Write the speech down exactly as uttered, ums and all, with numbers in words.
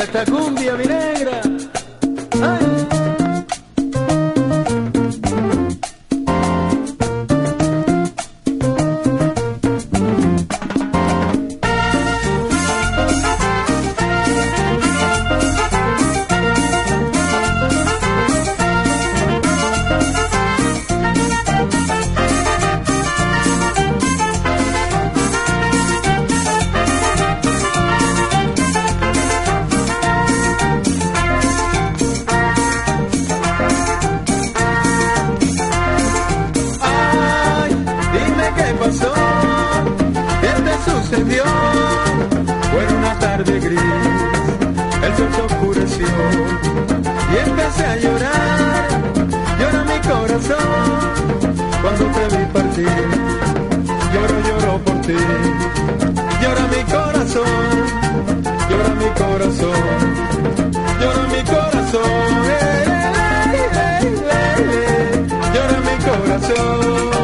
esta cumbia, mi negra. Ay. Fue una tarde gris, el sol se oscureció y empecé a llorar, llora mi corazón, cuando te vi partir, lloro, lloro por ti, llora mi corazón, llora mi corazón, llora mi corazón, eh, eh, eh, eh, eh, llora mi corazón.